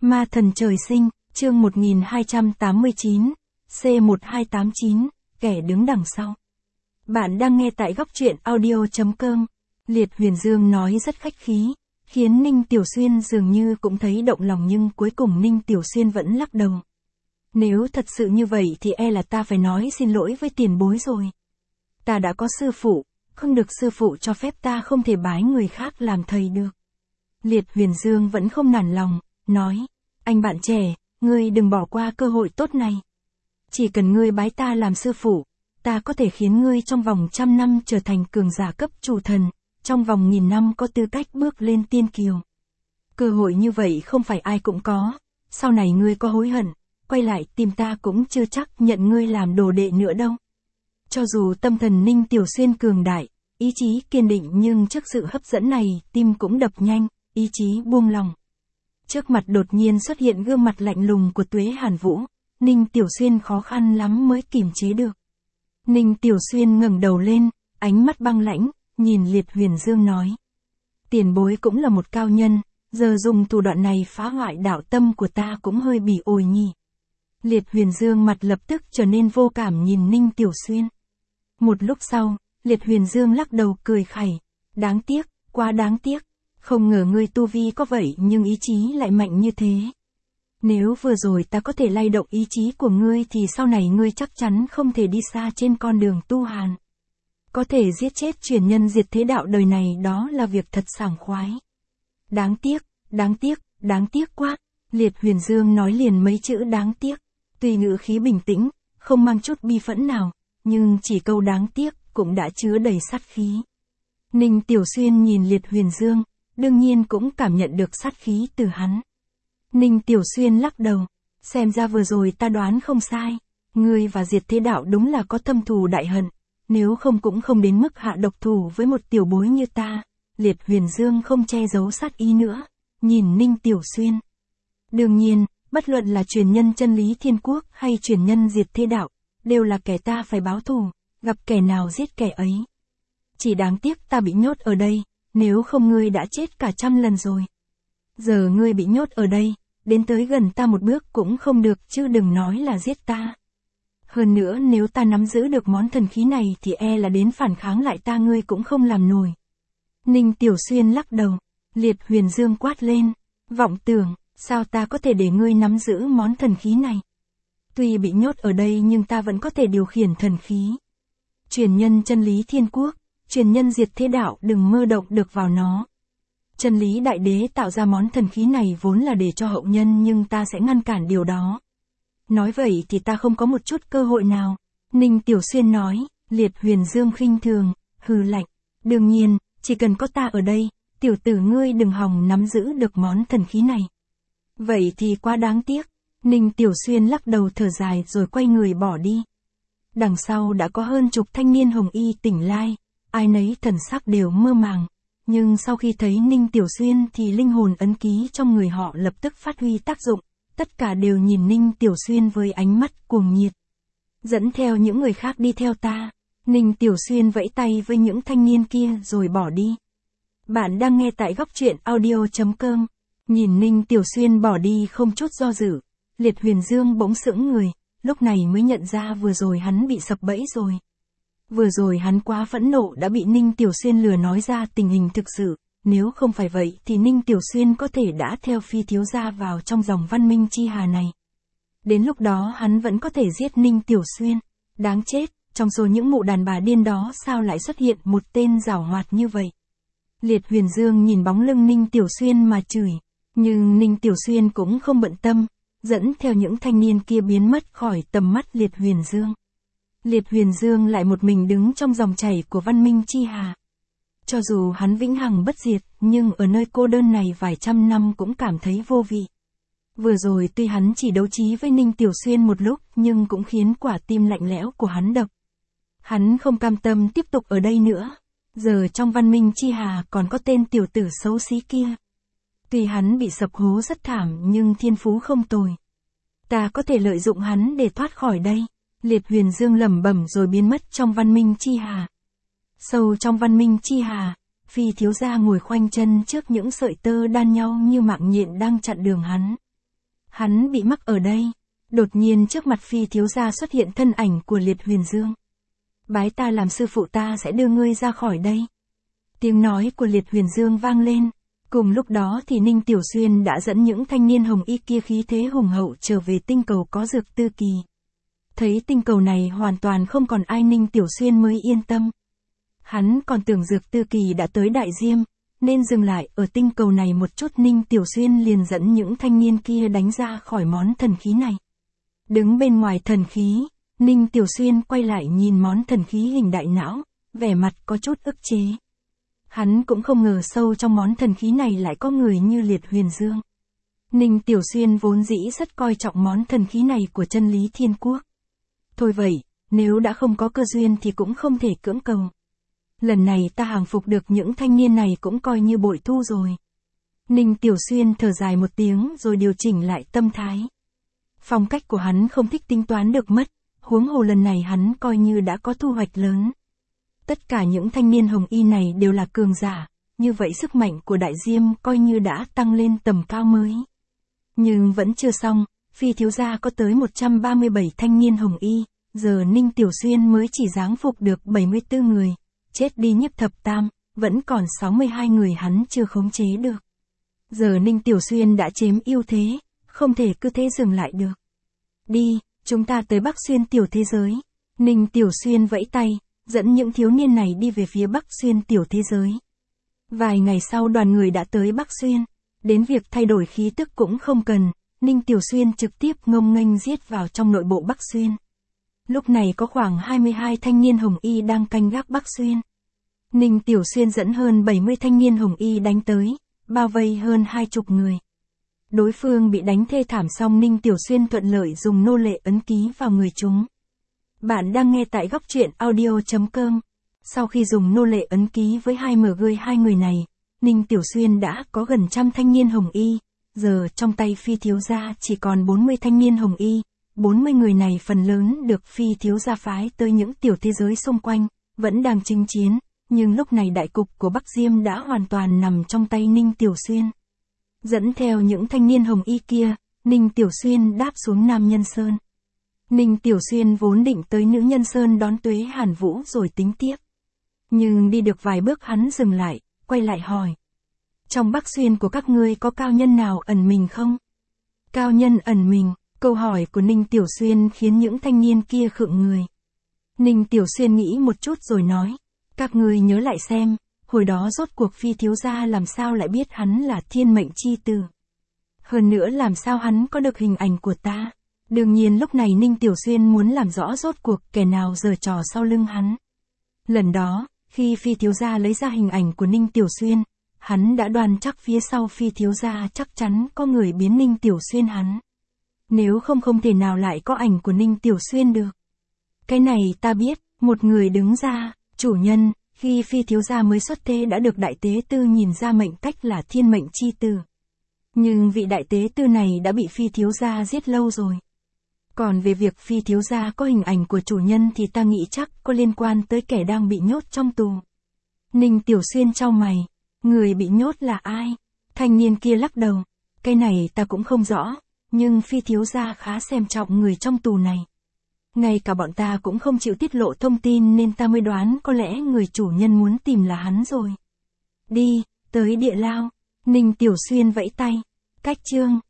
Ma thần trời sinh, chương 1289, C1289, kẻ đứng đằng sau. Bạn đang nghe tại góc truyện audio.com. Liệt Huyền Dương nói rất khách khí, khiến Ninh Tiểu Xuyên dường như cũng thấy động lòng, nhưng cuối cùng Ninh Tiểu Xuyên vẫn lắc đầu. Nếu thật sự như vậy thì e là ta phải nói xin lỗi với tiền bối rồi. Ta đã có sư phụ, không được sư phụ cho phép ta không thể bái người khác làm thầy được. Liệt Huyền Dương vẫn không nản lòng, nói, anh bạn trẻ, ngươi đừng bỏ qua cơ hội tốt này. Chỉ cần ngươi bái ta làm sư phụ, ta có thể khiến ngươi trong vòng 100 năm trở thành cường giả cấp chủ thần, trong vòng 1000 năm có tư cách bước lên tiên kiều. Cơ hội như vậy không phải ai cũng có, sau này ngươi có hối hận, quay lại tìm ta cũng chưa chắc nhận ngươi làm đồ đệ nữa đâu. Cho dù tâm thần Ninh Tiểu Xuyên cường đại, ý chí kiên định, nhưng trước sự hấp dẫn này tim cũng đập nhanh, ý chí buông lòng. Trước mặt đột nhiên xuất hiện gương mặt lạnh lùng của Tuế Hàn Vũ, Ninh Tiểu Xuyên khó khăn lắm mới kìm chế được. Ninh Tiểu Xuyên ngẩng đầu lên, ánh mắt băng lãnh, nhìn Liệt Huyền Dương nói. Tiền bối cũng là một cao nhân, giờ dùng thủ đoạn này phá hoại đạo tâm của ta cũng hơi bị ổi nhỉ. Liệt Huyền Dương mặt lập tức trở nên vô cảm nhìn Ninh Tiểu Xuyên. Một lúc sau, Liệt Huyền Dương lắc đầu cười khẩy. Đáng tiếc, quá đáng tiếc. Không ngờ ngươi tu vi có vậy nhưng ý chí lại mạnh như thế. Nếu vừa rồi ta có thể lay động ý chí của ngươi thì sau này ngươi chắc chắn không thể đi xa trên con đường tu hàn. Có thể giết chết truyền nhân diệt thế đạo đời này, đó là việc thật sảng khoái. Đáng tiếc, đáng tiếc, đáng tiếc quá. Liệt Huyền Dương nói liền mấy chữ đáng tiếc. Tuy ngữ khí bình tĩnh, không mang chút bi phẫn nào, nhưng chỉ câu đáng tiếc cũng đã chứa đầy sát khí. Ninh Tiểu Xuyên nhìn Liệt Huyền Dương, đương nhiên cũng cảm nhận được sát khí từ hắn. Ninh Tiểu Xuyên lắc đầu, xem ra vừa rồi ta đoán không sai, ngươi và diệt thế đạo đúng là có thâm thù đại hận, nếu không cũng không đến mức hạ độc thủ với một tiểu bối như ta. Liệt Huyền Dương không che giấu sát ý nữa, nhìn Ninh Tiểu Xuyên. Đương nhiên, bất luận là truyền nhân chân lý thiên quốc hay truyền nhân diệt thế đạo, đều là kẻ ta phải báo thù, gặp kẻ nào giết kẻ ấy. Chỉ đáng tiếc ta bị nhốt ở đây, nếu không ngươi đã chết cả 100 lần rồi. Giờ ngươi bị nhốt ở đây, đến tới gần ta một bước cũng không được, chứ đừng nói là giết ta. Hơn nữa nếu ta nắm giữ được món thần khí này thì e là đến phản kháng lại ta ngươi cũng không làm nổi. Ninh Tiểu Xuyên lắc đầu, Liệt Huyền Dương quát lên, vọng tưởng, sao ta có thể để ngươi nắm giữ món thần khí này? Tuy bị nhốt ở đây nhưng ta vẫn có thể điều khiển thần khí. Truyền nhân chân lý thiên quốc, truyền nhân diệt thế đạo đừng mơ động được vào nó. Chân lý đại đế tạo ra món thần khí này vốn là để cho hậu nhân, nhưng ta sẽ ngăn cản điều đó. Nói vậy thì ta không có một chút cơ hội nào. Ninh Tiểu Xuyên nói. Liệt Huyền Dương khinh thường, hừ lạnh. Đương nhiên, chỉ cần có ta ở đây, tiểu tử ngươi đừng hòng nắm giữ được món thần khí này. Vậy thì quá đáng tiếc. Ninh Tiểu Xuyên lắc đầu thở dài rồi quay người bỏ đi. Đằng sau đã có hơn chục thanh niên hồng y tỉnh lai, ai nấy thần sắc đều mơ màng. Nhưng sau khi thấy Ninh Tiểu Xuyên thì linh hồn ấn ký trong người họ lập tức phát huy tác dụng, tất cả đều nhìn Ninh Tiểu Xuyên với ánh mắt cuồng nhiệt. Dẫn theo những người khác đi theo ta. Ninh Tiểu Xuyên vẫy tay với những thanh niên kia rồi bỏ đi. Bạn đang nghe tại góc truyện audio.com. Nhìn Ninh Tiểu Xuyên bỏ đi không chút do dự, Liệt Huyền Dương bỗng sững người, lúc này mới nhận ra vừa rồi hắn bị sập bẫy rồi. Vừa rồi hắn quá phẫn nộ đã bị Ninh Tiểu Xuyên lừa nói ra tình hình thực sự, nếu không phải vậy thì Ninh Tiểu Xuyên có thể đã theo Phi thiếu gia vào trong dòng văn minh chi hà này. Đến lúc đó hắn vẫn có thể giết Ninh Tiểu Xuyên. Đáng chết, trong số những mụ đàn bà điên đó sao lại xuất hiện một tên giảo hoạt như vậy. Liệt Huyền Dương nhìn bóng lưng Ninh Tiểu Xuyên mà chửi, nhưng Ninh Tiểu Xuyên cũng không bận tâm, dẫn theo những thanh niên kia biến mất khỏi tầm mắt Liệt Huyền Dương. Liệt Huyền Dương lại một mình đứng trong dòng chảy của văn minh chi hà. Cho dù hắn vĩnh hằng bất diệt, nhưng ở nơi cô đơn này vài trăm năm cũng cảm thấy vô vị. Vừa rồi tuy hắn chỉ đấu trí với Ninh Tiểu Xuyên một lúc nhưng cũng khiến quả tim lạnh lẽo của hắn đập. Hắn không cam tâm tiếp tục ở đây nữa. Giờ trong văn minh chi hà còn có tên tiểu tử xấu xí kia. Tuy hắn bị sập hố rất thảm nhưng thiên phú không tồi. Ta có thể lợi dụng hắn để thoát khỏi đây. Liệt Huyền Dương lẩm bẩm rồi biến mất trong văn minh chi hà. Sâu trong văn minh chi hà, Phi thiếu gia ngồi khoanh chân trước những sợi tơ đan nhau như mạng nhện đang chặn đường hắn. Hắn bị mắc ở đây. Đột nhiên trước mặt Phi thiếu gia xuất hiện thân ảnh của Liệt Huyền Dương. Bái ta làm sư phụ, ta sẽ đưa ngươi ra khỏi đây. Tiếng nói của Liệt Huyền Dương vang lên. Cùng lúc đó thì Ninh Tiểu Xuyên đã dẫn những thanh niên hồng y kia khí thế hùng hậu trở về tinh cầu có Dược Tư Kỳ. Thấy tinh cầu này hoàn toàn không còn ai, Ninh Tiểu Xuyên mới yên tâm. Hắn còn tưởng Dược Tư Kỳ đã tới Đại Diêm, nên dừng lại ở tinh cầu này một chút. Ninh Tiểu Xuyên liền dẫn những thanh niên kia đánh ra khỏi món thần khí này. Đứng bên ngoài thần khí, Ninh Tiểu Xuyên quay lại nhìn món thần khí hình đại não, vẻ mặt có chút ức chế. Hắn cũng không ngờ sâu trong món thần khí này lại có người như Liệt Huyền Dương. Ninh Tiểu Xuyên vốn dĩ rất coi trọng món thần khí này của Chân Lý Thiên Quốc. Thôi vậy, nếu đã không có cơ duyên thì cũng không thể cưỡng cầu. Lần này ta hàng phục được những thanh niên này cũng coi như bội thu rồi. Ninh Tiểu Xuyên thở dài một tiếng rồi điều chỉnh lại tâm thái. Phong cách của hắn không thích tính toán được mất, huống hồ lần này hắn coi như đã có thu hoạch lớn. Tất cả những thanh niên hồng y này đều là cường giả, như vậy sức mạnh của Đại Diêm coi như đã tăng lên tầm cao mới. Nhưng vẫn chưa xong, Phi thiếu gia có tới 137 thanh niên hồng y, giờ Ninh Tiểu Xuyên mới chỉ giáng phục được 74 người, chết đi Nhiếp Thập Tam, vẫn còn 62 người hắn chưa khống chế được. Giờ Ninh Tiểu Xuyên đã chiếm ưu thế, không thể cứ thế dừng lại được. Đi, chúng ta tới Bắc Xuyên tiểu thế giới. Ninh Tiểu Xuyên vẫy tay, dẫn những thiếu niên này đi về phía Bắc Xuyên tiểu thế giới. Vài ngày sau đoàn người đã tới Bắc Xuyên, đến việc thay đổi khí tức cũng không cần, Ninh Tiểu Xuyên trực tiếp ngông nghênh giết vào trong nội bộ Bắc Xuyên. Lúc này có khoảng 22 thanh niên hồng y đang canh gác Bắc Xuyên. Ninh Tiểu Xuyên dẫn hơn 70 thanh niên hồng y đánh tới, bao vây hơn 20 người. Đối phương bị đánh thê thảm xong Ninh Tiểu Xuyên thuận lợi dùng nô lệ ấn ký vào người chúng. Bạn đang nghe tại góc truyện audio.com. Sau khi dùng nô lệ ấn ký với 2 người này, Ninh Tiểu Xuyên đã có gần 100 thanh niên hồng y, giờ trong tay Phi thiếu gia chỉ còn 40 thanh niên hồng y, 40 người này phần lớn được Phi thiếu gia phái tới những tiểu thế giới xung quanh, vẫn đang chinh chiến, nhưng lúc này đại cục của Bắc Diêm đã hoàn toàn nằm trong tay Ninh Tiểu Xuyên. Dẫn theo những thanh niên hồng y kia, Ninh Tiểu Xuyên đáp xuống Nam Nhân Sơn. Ninh Tiểu Xuyên vốn định tới Nữ Nhân Sơn đón Tuế Hàn Vũ rồi tính tiếp. Nhưng đi được vài bước hắn dừng lại, quay lại hỏi. Trong Bắc Xuyên của các ngươi có cao nhân nào ẩn mình không? Cao nhân ẩn mình, câu hỏi của Ninh Tiểu Xuyên khiến những thanh niên kia khựng người. Ninh Tiểu Xuyên nghĩ một chút rồi nói. Các ngươi nhớ lại xem, hồi đó rốt cuộc Phi thiếu gia làm sao lại biết hắn là thiên mệnh chi tử. Hơn nữa làm sao hắn có được hình ảnh của ta. Đương nhiên lúc này Ninh Tiểu Xuyên muốn làm rõ rốt cuộc kẻ nào giở trò sau lưng hắn. Lần đó, khi Phi thiếu gia lấy ra hình ảnh của Ninh Tiểu Xuyên, hắn đã đoán chắc phía sau Phi thiếu gia chắc chắn có người biến Ninh Tiểu Xuyên hắn. Nếu không thể nào lại có ảnh của Ninh Tiểu Xuyên được. Cái này ta biết, một người đứng ra, chủ nhân, khi Phi thiếu gia mới xuất thế đã được đại tế tư nhìn ra mệnh cách là thiên mệnh chi tử. Nhưng vị đại tế tư này đã bị Phi thiếu gia giết lâu rồi. Còn về việc Phi thiếu gia có hình ảnh của chủ nhân thì ta nghĩ chắc có liên quan tới kẻ đang bị nhốt trong tù. Ninh Tiểu Xuyên chau mày, người bị nhốt là ai? Thanh niên kia lắc đầu, cái này ta cũng không rõ, nhưng Phi thiếu gia khá xem trọng người trong tù này. Ngay cả bọn ta cũng không chịu tiết lộ thông tin nên ta mới đoán có lẽ người chủ nhân muốn tìm là hắn rồi. Đi, tới địa lao. Ninh Tiểu Xuyên vẫy tay. Cách chương